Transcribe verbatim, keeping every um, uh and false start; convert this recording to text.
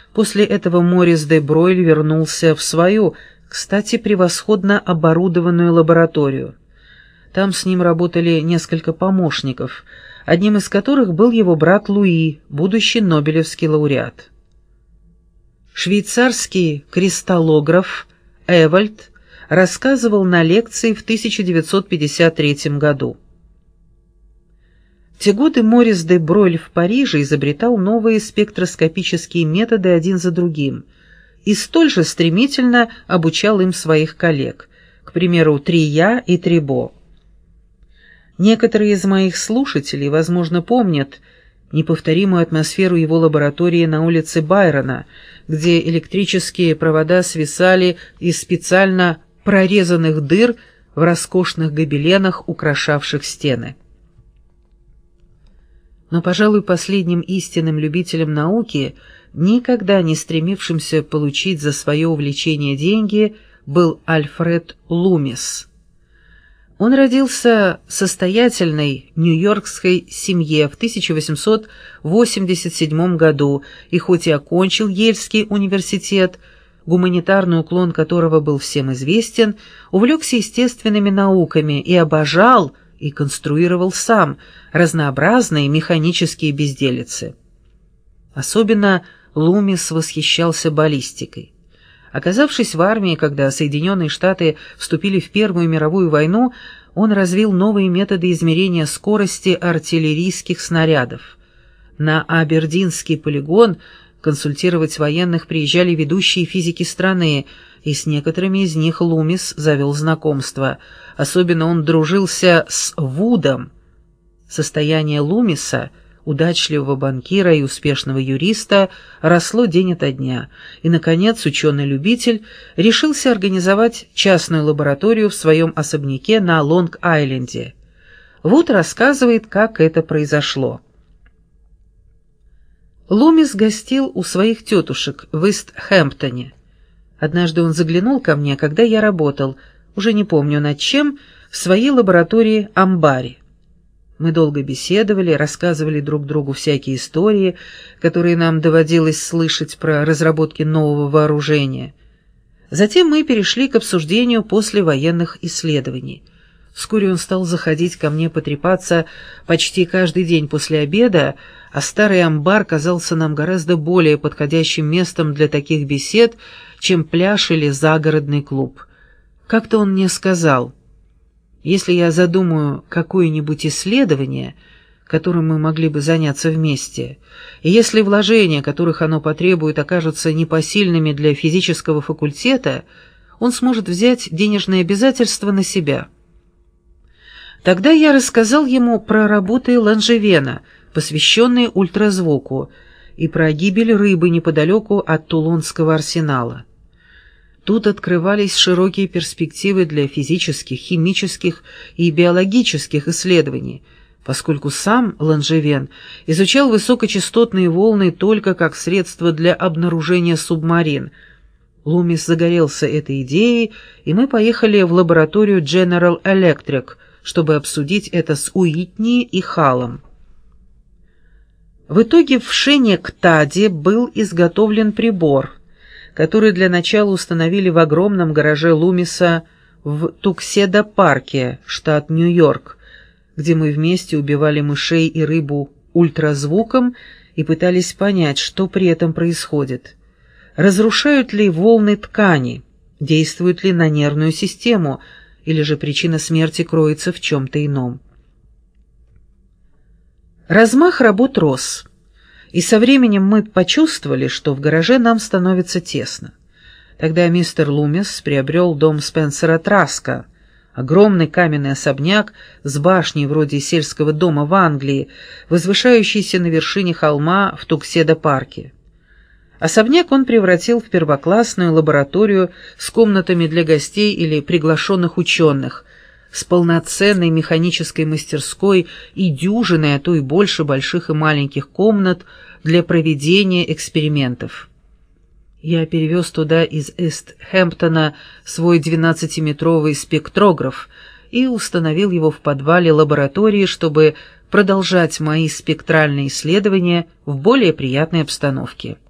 После этого Морис де Бройль вернулся в свою, кстати, превосходно оборудованную лабораторию. Там с ним работали несколько помощников, одним из которых был его брат Луи, будущий нобелевский лауреат. Швейцарский кристаллограф Эвальд рассказывал на лекции в тысяча девятьсот пятьдесят третьем году. В те годы Морис де Бройль в Париже изобретал новые спектроскопические методы один за другим и столь же стремительно обучал им своих коллег, к примеру, Трия и Трибо. Некоторые из моих слушателей, возможно, помнят неповторимую атмосферу его лаборатории на улице Байрона, где электрические провода свисали из специально прорезанных дыр в роскошных гобеленах, украшавших стены. Но, пожалуй, последним истинным любителем науки, никогда не стремившимся получить за свое увлечение деньги, был Альфред Лумис. Он родился в состоятельной нью-йоркской семье в тысяча восемьсот восемьдесят седьмом году и хоть и окончил Ельский университет, гуманитарный уклон которого был всем известен, увлекся естественными науками и обожал и конструировал сам разнообразные механические безделицы. Особенно Лумис восхищался баллистикой. Оказавшись в армии, когда Соединенные Штаты вступили в Первую мировую войну, он развил новые методы измерения скорости артиллерийских снарядов. На Абердинский полигон консультировать военных приезжали ведущие физики страны, и с некоторыми из них Лумис завел знакомство. Особенно он дружился с Вудом. Состояние Лумиса, удачливого банкира и успешного юриста, росло день ото дня, и, наконец, ученый-любитель решился организовать частную лабораторию в своем особняке на Лонг-Айленде. Вуд рассказывает, как это произошло. Лумис гостил у своих тетушек в Ист-Хэмптоне. Однажды он заглянул ко мне, когда я работал, уже не помню над чем, в своей лаборатории-амбаре. Мы долго беседовали, рассказывали друг другу всякие истории, которые нам доводилось слышать про разработки нового вооружения. Затем мы перешли к обсуждению послевоенных исследований. Вскоре он стал заходить ко мне потрепаться почти каждый день после обеда, а старый амбар казался нам гораздо более подходящим местом для таких бесед, чем пляж или загородный клуб. Как-то он мне сказал: «Если я задумаю какое-нибудь исследование, которым мы могли бы заняться вместе, и если вложения, которых оно потребует, окажутся непосильными для физического факультета, он сможет взять денежные обязательства на себя». Тогда я рассказал ему про работы Ланжевена, посвященные ультразвуку, и про гибель рыбы неподалеку от Тулонского арсенала. Тут открывались широкие перспективы для физических, химических и биологических исследований, поскольку сам Ланжевен изучал высокочастотные волны только как средство для обнаружения субмарин. Лумис загорелся этой идеей, и мы поехали в лабораторию General Electric, чтобы обсудить это с Уитни и Халлом. В итоге в Шенектаде был изготовлен прибор, который для начала установили в огромном гараже Лумиса в Тукседо-парке, штат Нью-Йорк, где мы вместе убивали мышей и рыбу ультразвуком и пытались понять, что при этом происходит. Разрушают ли волны ткани, действуют ли на нервную систему, или же причина смерти кроется в чем-то ином. Размах работ рос, и со временем мы почувствовали, что в гараже нам становится тесно. Тогда мистер Лумис приобрел дом Спенсера Траска, огромный каменный особняк с башней вроде сельского дома в Англии, возвышающийся на вершине холма в Тукседо-парке. Особняк он превратил в первоклассную лабораторию с комнатами для гостей или приглашенных ученых, с полноценной механической мастерской и дюжиной, а то и больше больших и маленьких комнат для проведения экспериментов. Я перевез туда из Ист-Хэмптона свой двенадцатиметровый спектрограф и установил его в подвале лаборатории, чтобы продолжать мои спектральные исследования в более приятной обстановке.